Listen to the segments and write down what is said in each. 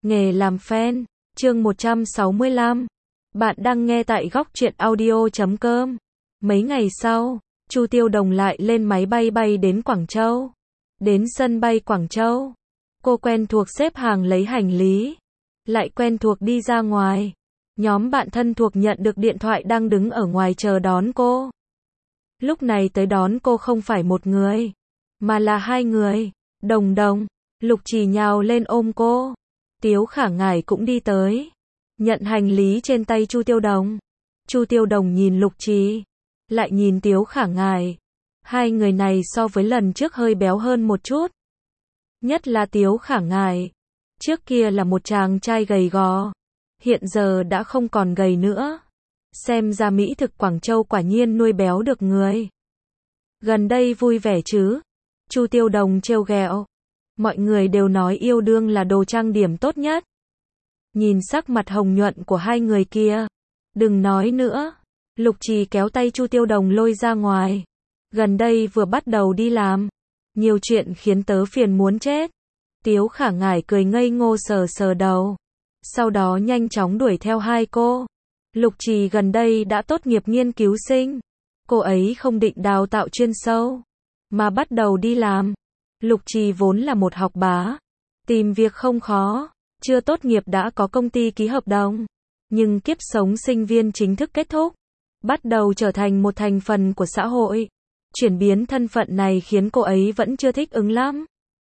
Nghề làm fan, chương 165. Bạn đang nghe tại góc truyện audio.com. Mấy ngày sau, Chu Tiêu Đồng lại lên máy bay bay đến Quảng Châu. Đến sân bay Quảng Châu, cô quen thuộc xếp hàng lấy hành lý, lại quen thuộc đi ra ngoài. Nhóm bạn thân thuộc nhận được điện thoại đang đứng ở ngoài chờ đón cô. Lúc này tới đón cô không phải một người, mà là hai người. Đồng Đồng, Lục Trì nhào lên ôm cô. Tiếu Khả Ngải cũng đi tới, nhận hành lý trên tay Chu Tiêu Đồng. Chu Tiêu Đồng nhìn Lục Trì, lại nhìn Tiếu Khả Ngải. Hai người này so với lần trước hơi béo hơn một chút. Nhất là Tiếu Khả Ngải. Trước kia là một chàng trai gầy gò, hiện giờ đã không còn gầy nữa. Xem ra mỹ thực Quảng Châu quả nhiên nuôi béo được người. Gần đây vui vẻ chứ? Chu Tiêu Đồng trêu ghẹo. Mọi người đều nói yêu đương là đồ trang điểm tốt nhất. Nhìn sắc mặt hồng nhuận của hai người kia, đừng nói nữa. Lục Trì kéo tay Chu Tiêu Đồng lôi ra ngoài. Gần đây vừa bắt đầu đi làm, nhiều chuyện khiến tớ phiền muốn chết. Tiếu Khả Ngải cười ngây ngô sờ sờ đầu, sau đó nhanh chóng đuổi theo hai cô. Lục Trì gần đây đã tốt nghiệp nghiên cứu sinh. Cô ấy không định đào tạo chuyên sâu, mà bắt đầu đi làm. Lục Trì vốn là một học bá, tìm việc không khó, chưa tốt nghiệp đã có công ty ký hợp đồng. Nhưng kiếp sống sinh viên chính thức kết thúc, bắt đầu trở thành một thành phần của xã hội. Chuyển biến thân phận này khiến cô ấy vẫn chưa thích ứng lắm.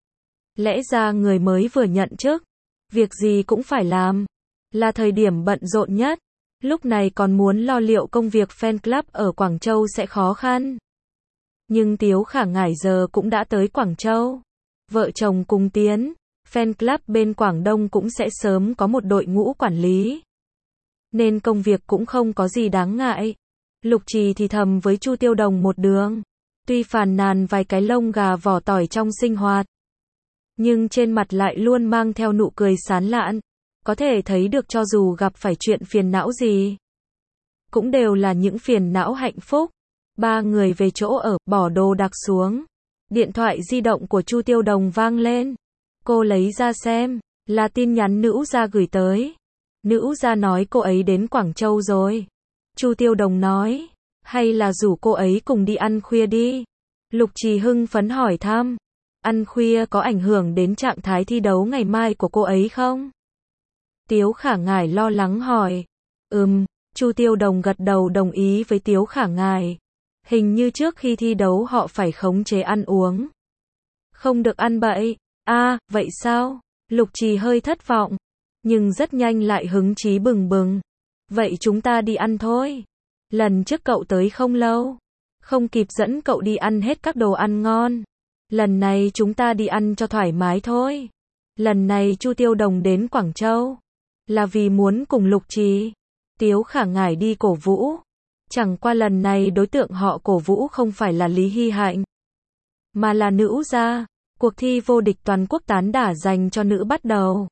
Lẽ ra người mới vừa nhận chức, việc gì cũng phải làm, là thời điểm bận rộn nhất. Lúc này còn muốn lo liệu công việc fan club ở Quảng Châu sẽ khó khăn. Nhưng Tiếu Khả Ngải giờ cũng đã tới Quảng Châu. Vợ chồng cùng tiến, fan club bên Quảng Đông cũng sẽ sớm có một đội ngũ quản lý. Nên công việc cũng không có gì đáng ngại. Lục Trì thì thầm với Chu Tiêu Đồng một đường. Tuy phàn nàn vài cái lông gà vỏ tỏi trong sinh hoạt, nhưng trên mặt lại luôn mang theo nụ cười sán lạn. Có thể thấy được cho dù gặp phải chuyện phiền não gì, cũng đều là những phiền não hạnh phúc. Ba người về chỗ ở, bỏ đồ đạc xuống. Điện thoại di động của Chu Tiêu Đồng vang lên. Cô lấy ra xem, là tin nhắn Nữ Gia gửi tới. Nữ Gia nói cô ấy đến Quảng Châu rồi. Chu Tiêu Đồng nói, hay là rủ cô ấy cùng đi ăn khuya đi. Lục Trì hưng phấn hỏi thăm, ăn khuya có ảnh hưởng đến trạng thái thi đấu ngày mai của cô ấy không? Tiếu Khả Ngải lo lắng hỏi. Chu Tiêu Đồng gật đầu đồng ý với Tiếu Khả Ngải. Hình như trước khi thi đấu họ phải khống chế ăn uống, không được ăn bậy. Vậy sao? Lục Trì hơi thất vọng, nhưng rất nhanh lại hứng chí bừng bừng. Vậy chúng ta đi ăn thôi. Lần trước cậu tới không lâu, không kịp dẫn cậu đi ăn hết các đồ ăn ngon. Lần này chúng ta đi ăn cho thoải mái thôi. Lần này Chu Tiêu Đồng đến Quảng Châu là vì muốn cùng Lục Trì, Tiếu Khả Ngải đi cổ vũ. Chẳng qua lần này đối tượng họ cổ vũ không phải là Lý Hy Hạnh, mà là Nữ Gia. Cuộc thi vô địch toàn quốc tán đả dành cho nữ bắt đầu.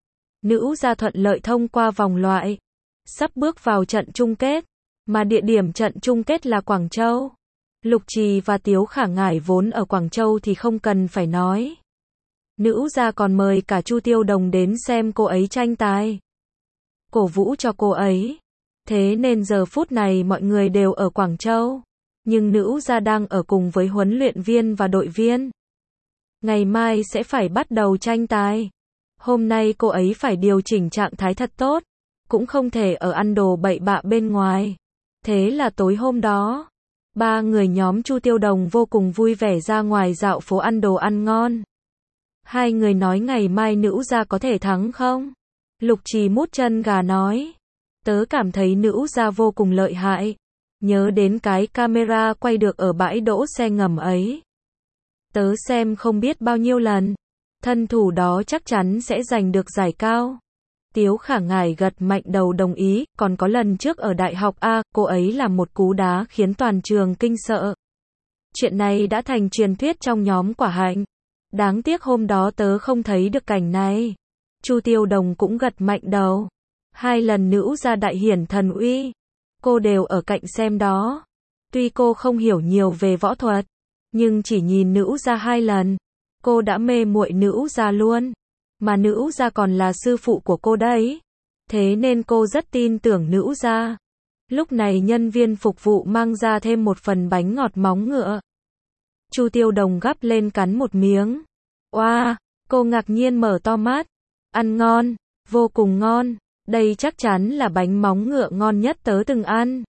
Nữ Gia thuận lợi thông qua vòng loại, sắp bước vào trận chung kết, mà địa điểm trận chung kết là Quảng Châu. Lục Trì và Tiếu Khả Ngải vốn ở Quảng Châu thì không cần phải nói. Nữ Gia còn mời cả Chu Tiêu Đồng đến xem cô ấy tranh tài, cổ vũ cho cô ấy. Thế nên giờ phút này mọi người đều ở Quảng Châu, nhưng Nữ Gia đang ở cùng với huấn luyện viên và đội viên. Ngày mai sẽ phải bắt đầu tranh tài. Hôm nay cô ấy phải điều chỉnh trạng thái thật tốt, cũng không thể ở ăn đồ bậy bạ bên ngoài. Thế là tối hôm đó, ba người nhóm Chu Tiêu Đồng vô cùng vui vẻ ra ngoài dạo phố ăn đồ ăn ngon. Hai người nói ngày mai Nữ Gia có thể thắng không? Lục Trì mút chân gà nói, tớ cảm thấy Nữ Gia vô cùng lợi hại. Nhớ đến cái camera quay được ở bãi đỗ xe ngầm ấy, tớ xem không biết bao nhiêu lần. Thân thủ đó chắc chắn sẽ giành được giải cao. Tiếu Khả Ngải gật mạnh đầu đồng ý. Còn có lần trước ở đại học cô ấy làm một cú đá khiến toàn trường kinh sợ. Chuyện này đã thành truyền thuyết trong nhóm Quả Hạnh. Đáng tiếc hôm đó tớ không thấy được cảnh này. Chu Tiêu Đồng cũng gật mạnh đầu. Hai lần Nữ Gia đại hiển thần uy, cô đều ở cạnh xem đó. Tuy cô không hiểu nhiều về võ thuật, nhưng chỉ nhìn Nữ Gia hai lần, cô đã mê muội Nữ Gia luôn. mà nữ gia còn là sư phụ của cô đấy. Thế nên cô rất tin tưởng nữ gia. Lúc này nhân viên phục vụ mang ra thêm một phần bánh ngọt móng ngựa. Chu Tiêu Đồng gắp lên cắn một miếng. Oa, cô ngạc nhiên mở to mắt. Ăn ngon, vô cùng ngon. Đây chắc chắn là bánh móng ngựa ngon nhất tớ từng ăn.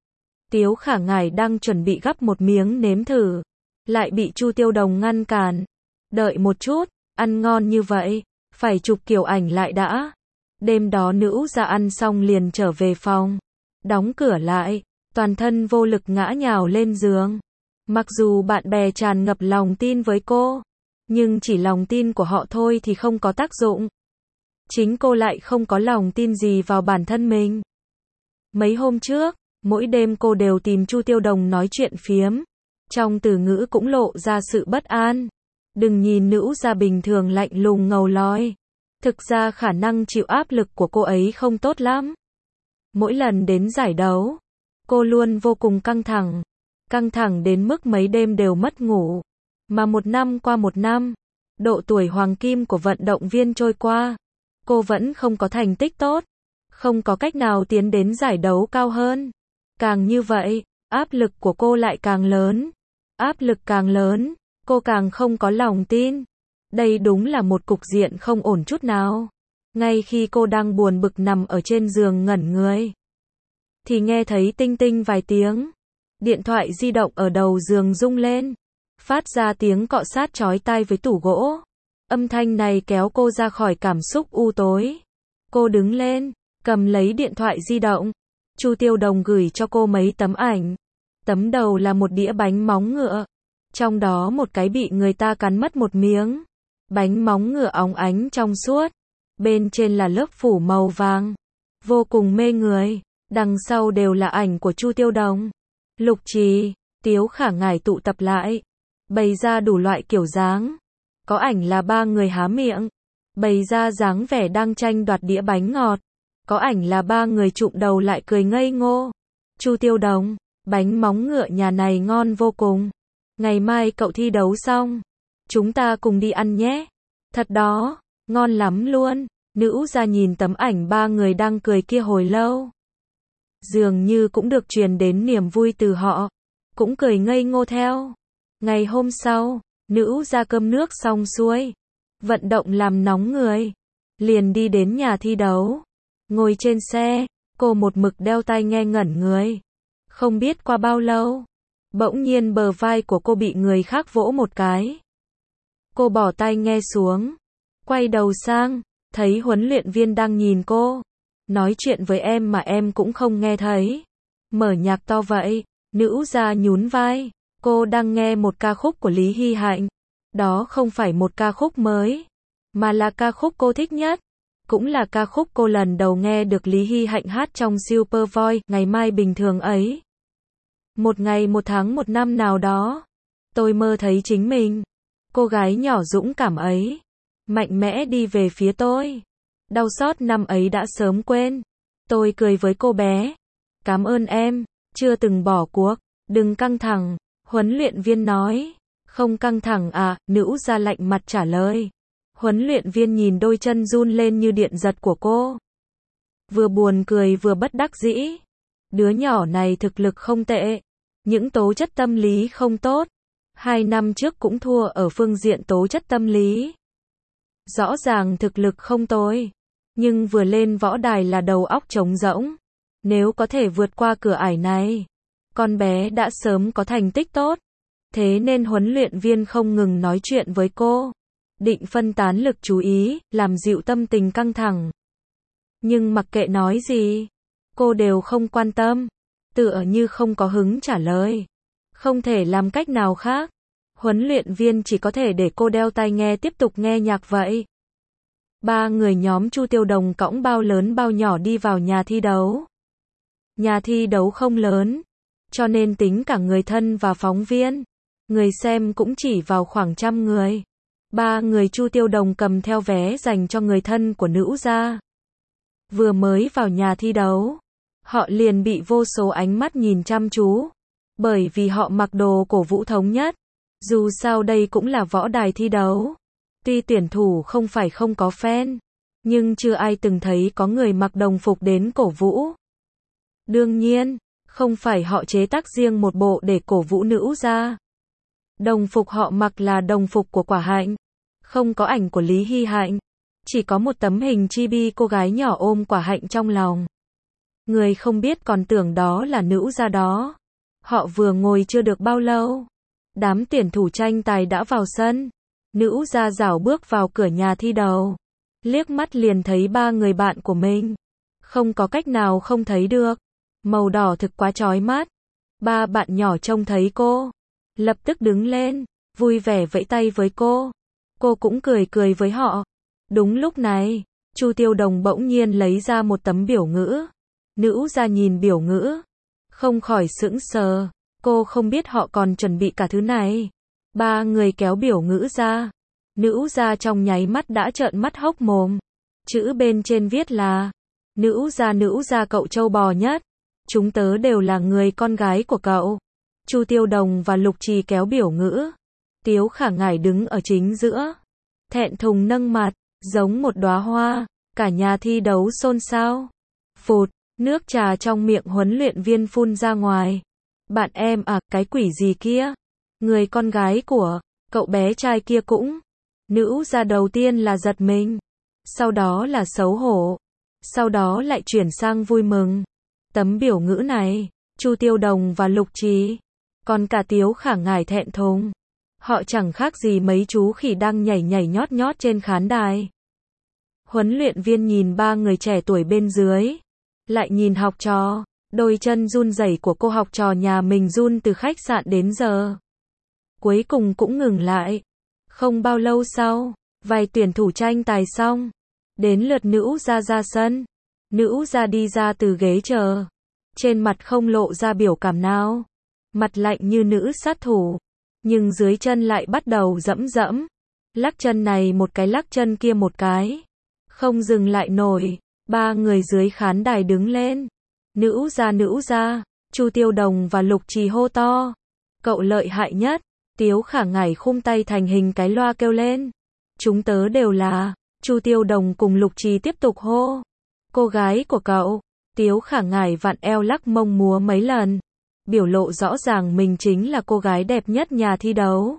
Tiếu Khả Ngải đang chuẩn bị gắp một miếng nếm thử, lại bị Chu Tiêu Đồng ngăn cản. Đợi một chút, ăn ngon như vậy, phải chụp kiểu ảnh lại đã. Đêm đó nữ gia ăn xong liền trở về phòng, đóng cửa lại, toàn thân vô lực ngã nhào lên giường. Mặc dù bạn bè tràn ngập lòng tin với cô, nhưng chỉ lòng tin của họ thôi thì không có tác dụng. Chính cô lại không có lòng tin gì vào bản thân mình. Mấy hôm trước, mỗi đêm cô đều tìm Chu Tiêu Đồng nói chuyện phiếm. Trong từ ngữ cũng lộ ra sự bất an. Đừng nhìn nữ gia bình thường lạnh lùng ngầu lói. Thực ra khả năng chịu áp lực của cô ấy không tốt lắm. Mỗi lần đến giải đấu, cô luôn vô cùng căng thẳng. Căng thẳng đến mức mấy đêm đều mất ngủ. Mà một năm qua một năm, độ tuổi hoàng kim của vận động viên trôi qua, cô vẫn không có thành tích tốt. Không có cách nào tiến đến giải đấu cao hơn. Càng như vậy, áp lực của cô lại càng lớn. Áp lực càng lớn, cô càng không có lòng tin. Đây đúng là một cục diện không ổn chút nào. Ngay khi cô đang buồn bực nằm ở trên giường ngẩn người, thì nghe thấy tinh tinh vài tiếng. Điện thoại di động ở đầu giường rung lên, phát ra tiếng cọ sát chói tai với tủ gỗ. Âm thanh này kéo cô ra khỏi cảm xúc u tối. Cô đứng lên, cầm lấy điện thoại di động. Chu Tiêu Đồng gửi cho cô mấy tấm ảnh. Tấm đầu là một đĩa bánh móng ngựa, trong đó một cái bị người ta cắn mất một miếng. Bánh móng ngựa óng ánh trong suốt, bên trên là lớp phủ màu vàng, vô cùng mê người. Đằng sau đều là ảnh của Chu Tiêu Đồng, Lục Trì, Tiếu Khả Ngải tụ tập lại, bày ra đủ loại kiểu dáng. Có ảnh là ba người há miệng, bày ra dáng vẻ đang tranh đoạt đĩa bánh ngọt. Có ảnh là ba người chụm đầu lại cười ngây ngô. Chu Tiêu Đồng, bánh móng ngựa nhà này ngon vô cùng. Ngày mai cậu thi đấu xong, chúng ta cùng đi ăn nhé. Thật đó, ngon lắm luôn. Nữ gia nhìn tấm ảnh ba người đang cười kia hồi lâu. Dường như cũng được truyền đến niềm vui từ họ. Cũng cười ngây ngô theo. Ngày hôm sau, nữ gia cơm nước xong xuôi. Vận động làm nóng người. Liền đi đến nhà thi đấu. Ngồi trên xe, cô một mực đeo tai nghe ngẩn người. Không biết qua bao lâu, bỗng nhiên bờ vai của cô bị người khác vỗ một cái. Cô bỏ tai nghe xuống, quay đầu sang, thấy huấn luyện viên đang nhìn cô. Nói chuyện với em mà em cũng không nghe thấy. Mở nhạc to vậy, nữ gia nhún vai. Cô đang nghe một ca khúc của Lý Hy Hạnh. Đó không phải một ca khúc mới, mà là ca khúc cô thích nhất. Cũng là ca khúc cô lần đầu nghe được Lý Hy Hạnh hát trong Super Voice, Ngày Mai Bình Thường ấy. Một ngày một tháng một năm nào đó, tôi mơ thấy chính mình, cô gái nhỏ dũng cảm ấy, mạnh mẽ đi về phía tôi. Đau xót năm ấy đã sớm quên. Tôi cười với cô bé. Cảm ơn em, chưa từng bỏ cuộc. Đừng căng thẳng, huấn luyện viên nói. Không căng thẳng à, nữ gia lạnh mặt trả lời. Huấn luyện viên nhìn đôi chân run lên như điện giật của cô. Vừa buồn cười vừa bất đắc dĩ. Đứa nhỏ này thực lực không tệ. Những tố chất tâm lý không tốt. 2 năm trước cũng thua ở phương diện tố chất tâm lý. Rõ ràng thực lực không tồi. Nhưng vừa lên võ đài là đầu óc trống rỗng. Nếu có thể vượt qua cửa ải này, con bé đã sớm có thành tích tốt. Thế nên huấn luyện viên không ngừng nói chuyện với cô. Định phân tán lực chú ý, làm dịu tâm tình căng thẳng. Nhưng mặc kệ nói gì, cô đều không quan tâm. Tựa như không có hứng trả lời. Không thể làm cách nào khác. Huấn luyện viên chỉ có thể để cô đeo tai nghe tiếp tục nghe nhạc vậy. Ba người nhóm Chu Tiêu Đồng cõng bao lớn bao nhỏ đi vào nhà thi đấu. Nhà thi đấu không lớn, cho nên tính cả người thân và phóng viên, người xem cũng chỉ vào khoảng 100 người. Ba người Chu Tiêu Đồng cầm theo vé dành cho người thân của nữ gia. Vừa mới vào nhà thi đấu, họ liền bị vô số ánh mắt nhìn chăm chú, bởi vì họ mặc đồ cổ vũ thống nhất. Dù sao đây cũng là võ đài thi đấu, Tuy tuyển thủ không phải không có fan, nhưng chưa ai từng thấy có người mặc đồng phục đến cổ vũ. Đương nhiên, không phải họ chế tác riêng một bộ để cổ vũ nữ gia. Đồng phục họ mặc là đồng phục của Quả Hạnh, không có ảnh của Lý Hy Hạnh, chỉ có một tấm hình chibi cô gái nhỏ ôm Quả Hạnh trong lòng. Người không biết còn tưởng đó là nữ gia đó. Họ vừa ngồi chưa được bao lâu, đám tuyển thủ tranh tài đã vào sân. Nữ gia rảo bước vào cửa nhà thi đấu, liếc mắt liền thấy ba người bạn của mình. Không có cách nào không thấy được. Màu đỏ thực quá chói mắt. Ba bạn nhỏ trông thấy cô, lập tức đứng lên, vui vẻ vẫy tay với cô. Cô cũng cười cười với họ. Đúng lúc này, Chu Tiêu Đồng bỗng nhiên lấy ra một tấm biểu ngữ. Nữ gia nhìn biểu ngữ, không khỏi sững sờ. Cô không biết họ còn chuẩn bị cả thứ này. Ba người kéo biểu ngữ ra. Nữ gia trong nháy mắt đã trợn mắt hốc mồm. Chữ bên trên viết là: nữ gia cậu trâu bò nhất. Chúng tớ đều là người con gái của cậu. Chu Tiêu Đồng và Lục Trì kéo biểu ngữ. Tiếu Khả Ngải đứng ở chính giữa, thẹn thùng nâng mặt, giống một đóa hoa. Cả nhà thi đấu xôn xao. Phụt, nước trà trong miệng huấn luyện viên phun ra ngoài. Bạn em à, cái quỷ gì kia? Người con gái của cậu bé trai kia cũng. Nữ gia đầu tiên là giật mình, sau đó là xấu hổ, sau đó lại chuyển sang vui mừng. Tấm biểu ngữ này, Chu Tiêu Đồng và Lục Trì, còn cả Tiếu Khả Ngải thẹn thùng. Họ chẳng khác gì mấy chú khỉ đang nhảy nhảy nhót nhót trên khán đài. Huấn luyện viên nhìn ba người trẻ tuổi bên dưới, lại nhìn học trò. Đôi chân run rẩy của cô học trò nhà mình run từ khách sạn đến giờ. Cuối cùng cũng ngừng lại. Không bao lâu sau, vài tuyển thủ tranh tài xong, đến lượt nữ gia ra sân. Nữ gia đi ra từ ghế chờ, trên mặt không lộ ra biểu cảm nào, mặt lạnh như nữ sát thủ, nhưng dưới chân lại bắt đầu dẫm dẫm, lắc chân này một cái lắc chân kia một cái, không dừng lại nổi. Ba người dưới khán đài đứng lên. Nữ gia, Chu Tiêu Đồng và Lục Trì hô to. Cậu lợi hại nhất. Tiếu Khả Ngải khum tay thành hình cái loa kêu lên. Chúng tớ đều là. Chu Tiêu Đồng cùng Lục Trì tiếp tục hô. Cô gái của cậu. Tiếu Khả Ngải vặn eo lắc mông múa mấy lần, biểu lộ rõ ràng mình chính là cô gái đẹp nhất nhà thi đấu.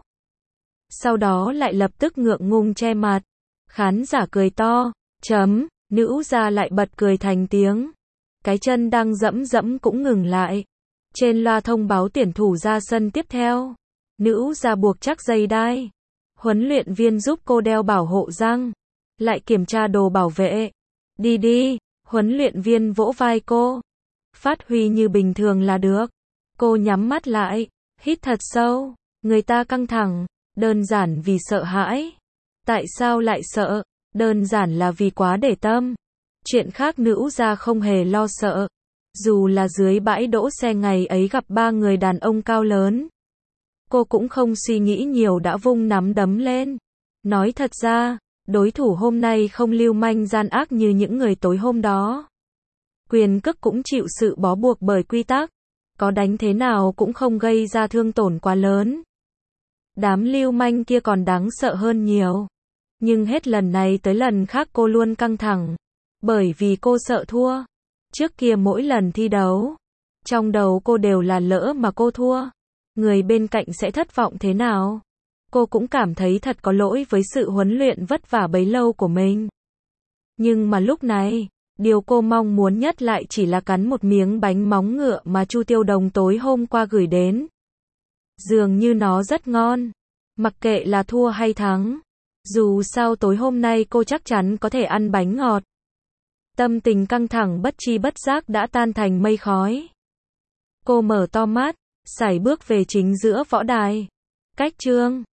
Sau đó lại lập tức ngượng ngùng che mặt. Khán giả cười to. Chấm. Nữ gia lại bật cười thành tiếng. Cái chân đang dẫm dẫm cũng ngừng lại. Trên loa thông báo tuyển thủ ra sân tiếp theo. Nữ gia buộc chắc dây đai. Huấn luyện viên giúp cô đeo bảo hộ răng. Lại kiểm tra đồ bảo vệ. Đi đi, huấn luyện viên vỗ vai cô. Phát huy như bình thường là được. Cô nhắm mắt lại, hít thật sâu. Người ta căng thẳng, đơn giản vì sợ hãi. Tại sao lại sợ? Đơn giản là vì quá để tâm. Chuyện khác nữ gia không hề lo sợ. Dù là dưới bãi đỗ xe ngày ấy gặp ba người đàn ông cao lớn, cô cũng không suy nghĩ nhiều đã vung nắm đấm lên. Nói thật ra, đối thủ hôm nay không lưu manh gian ác như những người tối hôm đó. Quyền cước cũng chịu sự bó buộc bởi quy tắc. Có đánh thế nào cũng không gây ra thương tổn quá lớn. Đám lưu manh kia còn đáng sợ hơn nhiều. Nhưng hết lần này tới lần khác cô luôn căng thẳng. Bởi vì cô sợ thua. Trước kia mỗi lần thi đấu, trong đầu cô đều là lỡ mà cô thua, người bên cạnh sẽ thất vọng thế nào. Cô cũng cảm thấy thật có lỗi với sự huấn luyện vất vả bấy lâu của mình. Nhưng mà lúc này, điều cô mong muốn nhất lại chỉ là cắn một miếng bánh móng ngựa mà Chu Tiêu Đồng tối hôm qua gửi đến. Dường như nó rất ngon. Mặc kệ là thua hay thắng. Dù sao tối hôm nay cô chắc chắn có thể ăn bánh ngọt. Tâm tình căng thẳng bất tri bất giác đã tan thành mây khói. Cô mở to mắt, sải bước về chính giữa võ đài. Cách chương